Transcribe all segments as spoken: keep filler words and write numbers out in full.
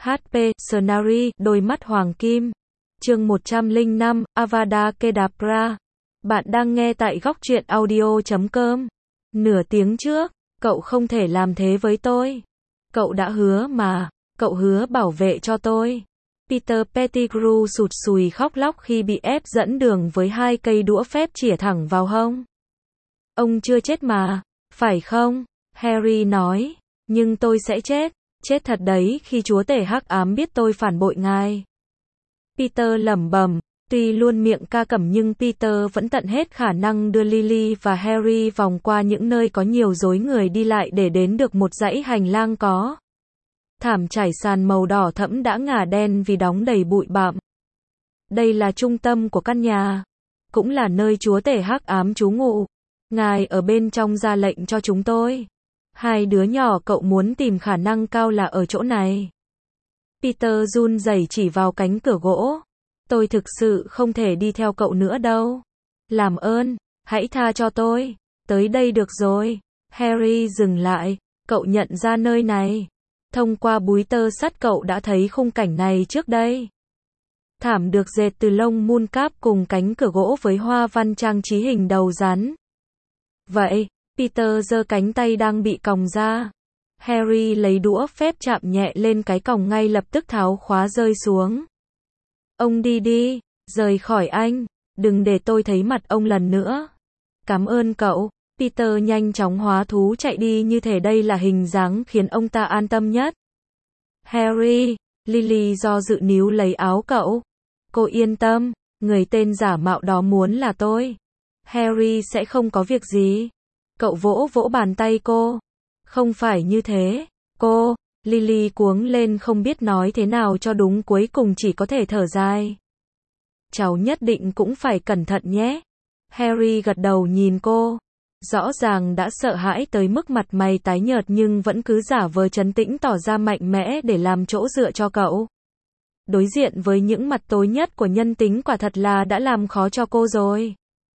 hát pê, Scenarii, đôi mắt hoàng kim. Chương một trăm lẻ năm, Avada Kedavra. Bạn đang nghe tại góc truyện audio chấm com. Nửa tiếng trước, cậu không thể làm thế với tôi. Cậu đã hứa mà, cậu hứa bảo vệ cho tôi. Peter Pettigrew sụt sùi khóc lóc khi bị ép dẫn đường với hai cây đũa phép chĩa thẳng vào hông. Ông chưa chết mà, phải không? Harry nói, nhưng tôi sẽ chết, chết thật đấy khi chúa tể hắc ám biết tôi phản bội ngài. Peter lẩm bẩm, tuy luôn miệng ca cẩm nhưng Peter vẫn tận hết khả năng đưa Lily và Harry vòng qua những nơi có nhiều rối người đi lại để đến được một dãy hành lang có thảm trải sàn màu đỏ thẫm đã ngả đen vì đóng đầy bụi bặm. Đây là trung tâm của căn nhà, cũng là nơi chúa tể hắc ám trú ngụ. Ngài ở bên trong ra lệnh cho chúng tôi. Hai đứa nhỏ cậu muốn tìm khả năng cao là ở chỗ này. Peter run rẩy chỉ vào cánh cửa gỗ. Tôi thực sự không thể đi theo cậu nữa đâu. Làm ơn, hãy tha cho tôi. Tới đây được rồi. Harry dừng lại. Cậu nhận ra nơi này. Thông qua búi tơ sắt cậu đã thấy khung cảnh này trước đây. Thảm được dệt từ lông muôn cáp cùng cánh cửa gỗ với hoa văn trang trí hình đầu rắn. Vậy, Peter giơ cánh tay đang bị còng ra. Harry lấy đũa phép chạm nhẹ lên cái còng ngay lập tức tháo khóa rơi xuống. Ông đi đi, rời khỏi anh, đừng để tôi thấy mặt ông lần nữa. Cảm ơn cậu. Peter nhanh chóng hóa thú chạy đi như thể đây là hình dáng khiến ông ta an tâm nhất. Harry, Lily do dự níu lấy áo cậu. Cô yên tâm, người tên giả mạo đó muốn là tôi. Harry sẽ không có việc gì. Cậu vỗ vỗ bàn tay cô. Không phải như thế, cô. Lily cuống lên không biết nói thế nào cho đúng, cuối cùng chỉ có thể thở dài. Cháu nhất định cũng phải cẩn thận nhé. Harry gật đầu nhìn cô. Rõ ràng đã sợ hãi tới mức mặt mày tái nhợt nhưng vẫn cứ giả vờ trấn tĩnh tỏ ra mạnh mẽ để làm chỗ dựa cho cậu. Đối diện với những mặt tối nhất của nhân tính quả thật là đã làm khó cho cô rồi.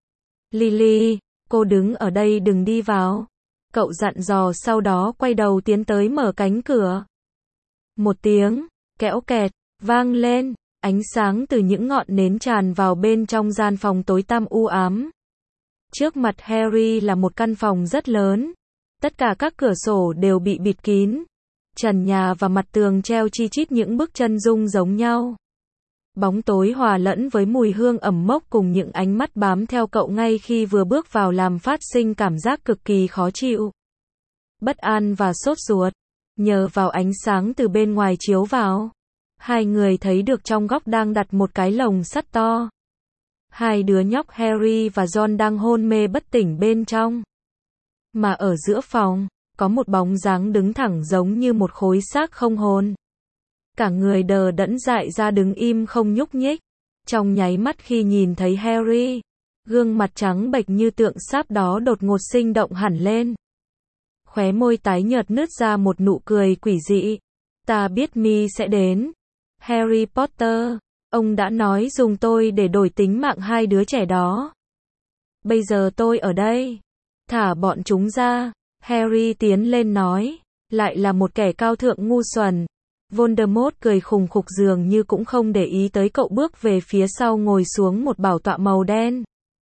Lily, cô đứng ở đây đừng đi vào. Cậu dặn dò sau đó quay đầu tiến tới mở cánh cửa. Một tiếng, kẽo kẹt, vang lên, ánh sáng từ những ngọn nến tràn vào bên trong gian phòng tối tăm u ám. Trước mặt Harry là một căn phòng rất lớn. Tất cả các cửa sổ đều bị bịt kín. Trần nhà và mặt tường treo chi chít những bức chân dung giống nhau. Bóng tối hòa lẫn với mùi hương ẩm mốc cùng những ánh mắt bám theo cậu ngay khi vừa bước vào làm phát sinh cảm giác cực kỳ khó chịu. Bất an và sốt ruột. Nhờ vào ánh sáng từ bên ngoài chiếu vào, hai người thấy được trong góc đang đặt một cái lồng sắt to. Hai đứa nhóc Harry và Ron đang hôn mê bất tỉnh bên trong. Mà ở giữa phòng, có một bóng dáng đứng thẳng giống như một khối xác không hồn. Cả người đờ đẫn dại ra đứng im không nhúc nhích. Trong nháy mắt khi nhìn thấy Harry, gương mặt trắng bệch như tượng sáp đó đột ngột sinh động hẳn lên. Khóe môi tái nhợt nứt ra một nụ cười quỷ dị. Ta biết mi sẽ đến. Harry Potter, ông đã nói dùng tôi để đổi tính mạng hai đứa trẻ đó. Bây giờ tôi ở đây. Thả bọn chúng ra. Harry tiến lên nói. Lại là một kẻ cao thượng ngu xuẩn. Voldemort cười khùng khục dường như cũng không để ý tới cậu, bước về phía sau ngồi xuống một bảo tọa màu đen.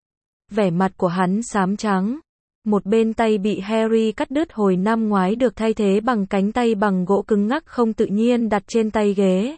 Vẻ mặt của hắn xám trắng. Một bên tay bị Harry cắt đứt hồi năm ngoái được thay thế bằng cánh tay bằng gỗ cứng ngắc không tự nhiên đặt trên tay ghế.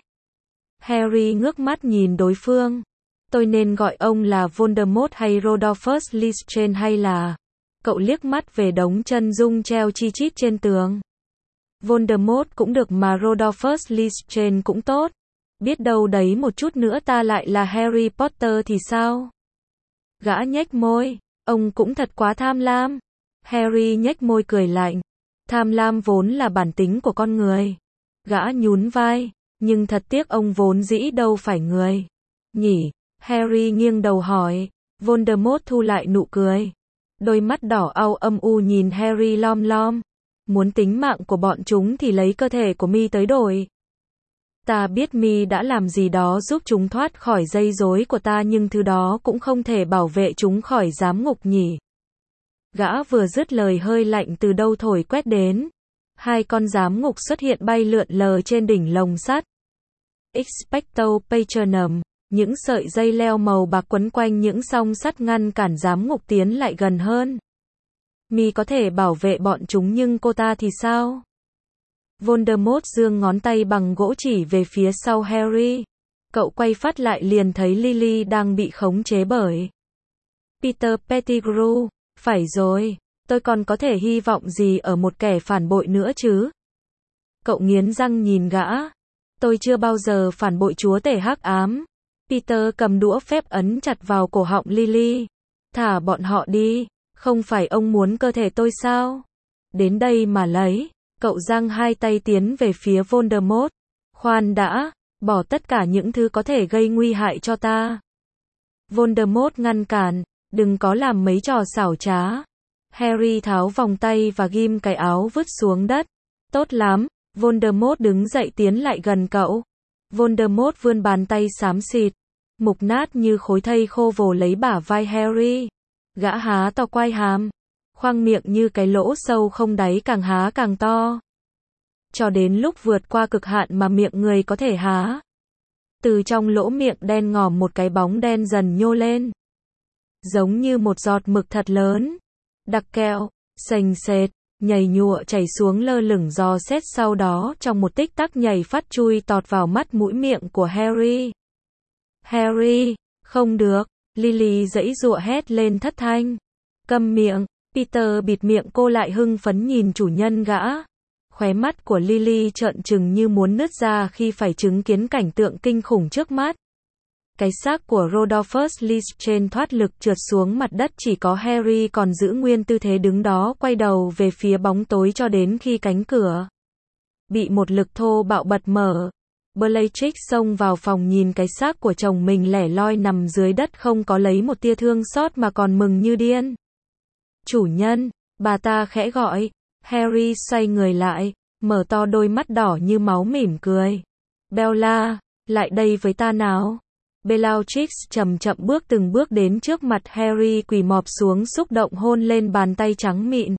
Harry ngước mắt nhìn đối phương. Tôi nên gọi ông là Voldemort hay Rodolphus Lestrange hay là... Cậu liếc mắt về đống chân dung treo chi chít trên tường. Voldemort cũng được mà Rodolphus Lestrange cũng tốt. Biết đâu đấy một chút nữa ta lại là Harry Potter thì sao? Gã nhếch môi. Ông cũng thật quá tham lam. Harry nhếch môi cười lạnh. Tham lam vốn là bản tính của con người. Gã nhún vai. Nhưng thật tiếc ông vốn dĩ đâu phải người. Nhỉ? Harry nghiêng đầu hỏi. Voldemort thu lại nụ cười. Đôi mắt đỏ au âm u nhìn Harry lom lom. Muốn tính mạng của bọn chúng thì lấy cơ thể của mi tới đổi. Ta biết mi đã làm gì đó giúp chúng thoát khỏi dây rối của ta nhưng thứ đó cũng không thể bảo vệ chúng khỏi giám ngục nhỉ. Gã vừa dứt lời hơi lạnh từ đâu thổi quét đến. Hai con giám ngục xuất hiện bay lượn lờ trên đỉnh lồng sắt. Expecto Patronum, những sợi dây leo màu bạc quấn quanh những song sắt ngăn cản giám ngục tiến lại gần hơn. Mi có thể bảo vệ bọn chúng nhưng cô ta thì sao? Voldemort giương ngón tay bằng gỗ chỉ về phía sau Harry. Cậu quay phát lại liền thấy Lily đang bị khống chế bởi Peter Pettigrew. Phải rồi, tôi còn có thể hy vọng gì ở một kẻ phản bội nữa chứ? Cậu nghiến răng nhìn gã. Tôi chưa bao giờ phản bội chúa tể hắc ám. Peter cầm đũa phép ấn chặt vào cổ họng Lily. Thả bọn họ đi, không phải ông muốn cơ thể tôi sao? Đến đây mà lấy. Cậu giang hai tay tiến về phía Voldemort. Khoan đã, bỏ tất cả những thứ có thể gây nguy hại cho ta. Voldemort ngăn cản, đừng có làm mấy trò xảo trá. Harry tháo vòng tay và ghim cái áo vứt xuống đất. Tốt lắm, Voldemort đứng dậy tiến lại gần cậu. Voldemort vươn bàn tay xám xịt, mục nát như khối thây khô vồ lấy bả vai Harry. Gã há to quai hàm, khoang miệng như cái lỗ sâu không đáy càng há càng to. Cho đến lúc vượt qua cực hạn mà miệng người có thể há. Từ trong lỗ miệng đen ngòm một cái bóng đen dần nhô lên. Giống như một giọt mực thật lớn. Đặc kẹo, sềnh sệt, nhầy nhụa chảy xuống lơ lửng dò xét sau đó trong một tích tắc nhảy phát chui tọt vào mắt mũi miệng của Harry. Harry, không được, Lily giãy giụa hét lên thất thanh. Câm miệng, Peter bịt miệng cô lại hưng phấn nhìn chủ nhân gã. Khóe mắt của Lily trợn trừng như muốn nứt ra khi phải chứng kiến cảnh tượng kinh khủng trước mắt. Cái xác của Rodolphus Lestrange thoát lực trượt xuống mặt đất, chỉ có Harry còn giữ nguyên tư thế đứng đó quay đầu về phía bóng tối cho đến khi cánh cửa bị một lực thô bạo bật mở. Bellatrix xông vào phòng nhìn cái xác của chồng mình lẻ loi nằm dưới đất không có lấy một tia thương xót mà còn mừng như điên. Chủ nhân, bà ta khẽ gọi. Harry xoay người lại, mở to đôi mắt đỏ như máu mỉm cười. Bella, lại đây với ta nào. Bellatrix chậm chậm bước từng bước đến trước mặt Harry, quỳ mọp xuống xúc động hôn lên bàn tay trắng mịn.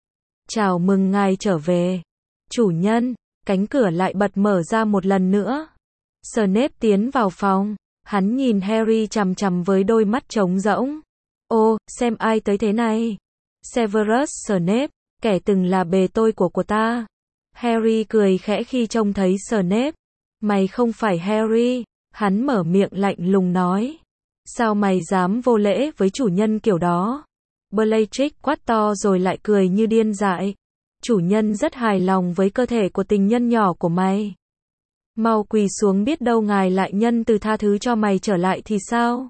Chào mừng ngài trở về. Chủ nhân, cánh cửa lại bật mở ra một lần nữa. Snape tiến vào phòng, hắn nhìn Harry chằm chằm với đôi mắt trống rỗng. Ô, xem ai tới thế này. Severus Snape, kẻ từng là bề tôi của của ta. Harry cười khẽ khi trông thấy Snape. Mày không phải Harry. Hắn mở miệng lạnh lùng nói. Sao mày dám vô lễ với chủ nhân kiểu đó? Bellatrix quát to rồi lại cười như điên dại. Chủ nhân rất hài lòng với cơ thể của tình nhân nhỏ của mày. Mau quỳ xuống, biết đâu ngài lại nhân từ tha thứ cho mày trở lại thì sao?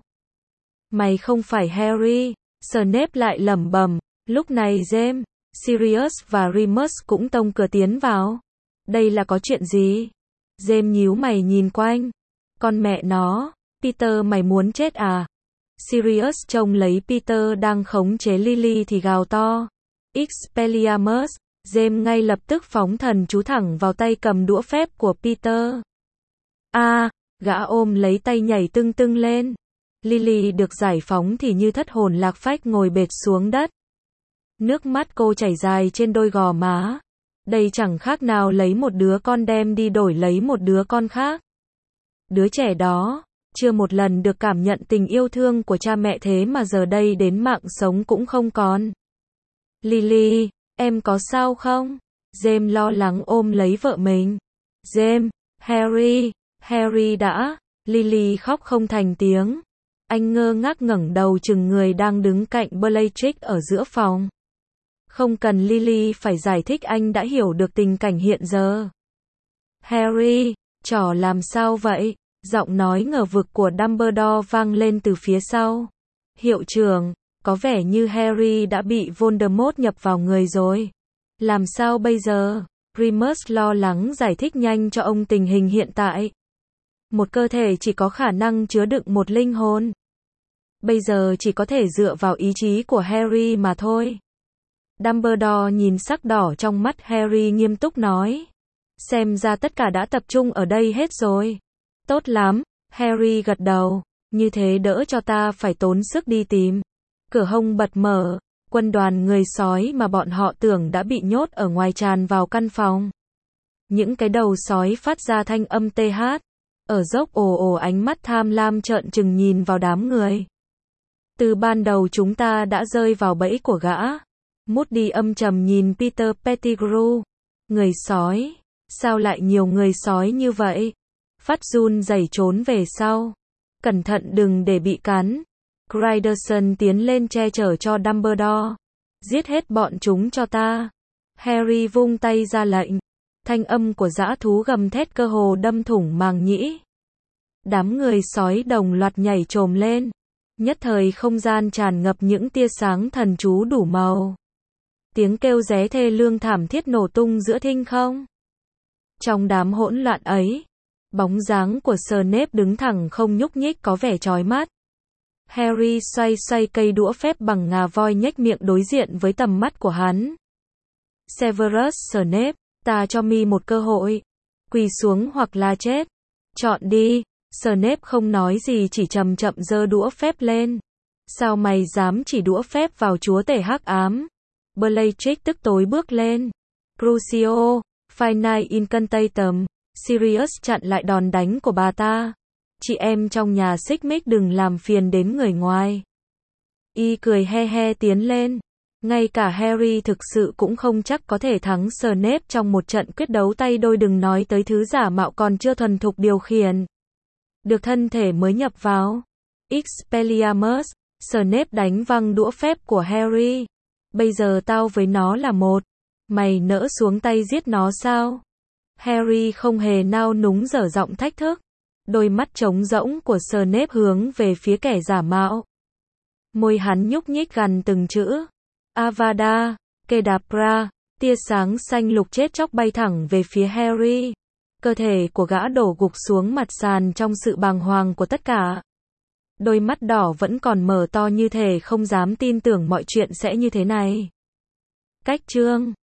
Mày không phải Harry. Snape lại lẩm bẩm. Lúc này James, Sirius và Remus cũng tông cửa tiến vào. Đây là có chuyện gì? James nhíu mày nhìn quanh. Con mẹ nó, Peter mày muốn chết à? Sirius trông lấy Peter đang khống chế Lily thì gào to. Expelliarmus, James ngay lập tức phóng thần chú thẳng vào tay cầm đũa phép của Peter. A, à, gã ôm lấy tay nhảy tưng tưng lên. Lily được giải phóng thì như thất hồn lạc phách ngồi bệt xuống đất. Nước mắt cô chảy dài trên đôi gò má. Đây chẳng khác nào lấy một đứa con đem đi đổi lấy một đứa con khác. Đứa trẻ đó, chưa một lần được cảm nhận tình yêu thương của cha mẹ thế mà giờ đây đến mạng sống cũng không còn. Lily, em có sao không? James lo lắng ôm lấy vợ mình. James, Harry, Harry đã. Lily khóc không thành tiếng. Anh ngơ ngác ngẩng đầu chừng người đang đứng cạnh Bellatrix ở giữa phòng. Không cần Lily phải giải thích, anh đã hiểu được tình cảnh hiện giờ. Harry, trò làm sao vậy? Giọng nói ngờ vực của Dumbledore vang lên từ phía sau. Hiệu trưởng, có vẻ như Harry đã bị Voldemort nhập vào người rồi. Làm sao bây giờ? Remus lo lắng giải thích nhanh cho ông tình hình hiện tại. Một cơ thể chỉ có khả năng chứa đựng một linh hồn. Bây giờ chỉ có thể dựa vào ý chí của Harry mà thôi. Dumbledore nhìn sắc đỏ trong mắt Harry nghiêm túc nói. Xem ra tất cả đã tập trung ở đây hết rồi. Tốt lắm, Harry gật đầu. Như thế đỡ cho ta phải tốn sức đi tìm. Cửa hông bật mở. Quân đoàn người sói mà bọn họ tưởng đã bị nhốt ở ngoài tràn vào căn phòng. Những cái đầu sói phát ra thanh âm tê hát. Ở dốc ồ ồ, ánh mắt tham lam trợn trừng nhìn vào đám người. Từ ban đầu chúng ta đã rơi vào bẫy của gã. Moody âm trầm nhìn Peter Pettigrew. Người sói? Sao lại nhiều người sói như vậy? Phát run rẩy trốn về sau. Cẩn thận đừng để bị cắn. Gryderson tiến lên che chở cho Dumbledore. Giết hết bọn chúng cho ta. Harry vung tay ra lệnh. Thanh âm của dã thú gầm thét cơ hồ đâm thủng màng nhĩ. Đám người sói đồng loạt nhảy chồm lên. Nhất thời không gian tràn ngập những tia sáng thần chú đủ màu. Tiếng kêu ré thê lương thảm thiết nổ tung giữa thinh không. Trong đám hỗn loạn ấy, bóng dáng của Snape đứng thẳng không nhúc nhích có vẻ chói mắt. Harry xoay xoay cây đũa phép bằng ngà voi nhếch miệng đối diện với tầm mắt của hắn. Severus Snape, ta cho mi một cơ hội. Quỳ xuống hoặc là chết. Chọn đi. Snape không nói gì chỉ chậm chậm giơ đũa phép lên. Sao mày dám chỉ đũa phép vào chúa tể hắc ám? Bellatrix tức tối bước lên. Crucio, Finite Incantatem, Sirius chặn lại đòn đánh của bà ta. Chị em trong nhà xích mích đừng làm phiền đến người ngoài. Y cười he he tiến lên. Ngay cả Harry thực sự cũng không chắc có thể thắng Snape trong một trận quyết đấu tay đôi, đừng nói tới thứ giả mạo còn chưa thuần thục điều khiển. Được thân thể mới nhập vào. Expelliarmus, Snape đánh văng đũa phép của Harry. Bây giờ tao với nó là một. Mày nỡ xuống tay giết nó sao? Harry không hề nao núng dở giọng thách thức. Đôi mắt trống rỗng của Snape hướng về phía kẻ giả mạo. Môi hắn nhúc nhích gần từng chữ. Avada Kedavra, tia sáng xanh lục chết chóc bay thẳng về phía Harry. Cơ thể của gã đổ gục xuống mặt sàn trong sự bàng hoàng của tất cả. Đôi mắt đỏ vẫn còn mở to như thể không dám tin tưởng mọi chuyện sẽ như thế này. Cách chương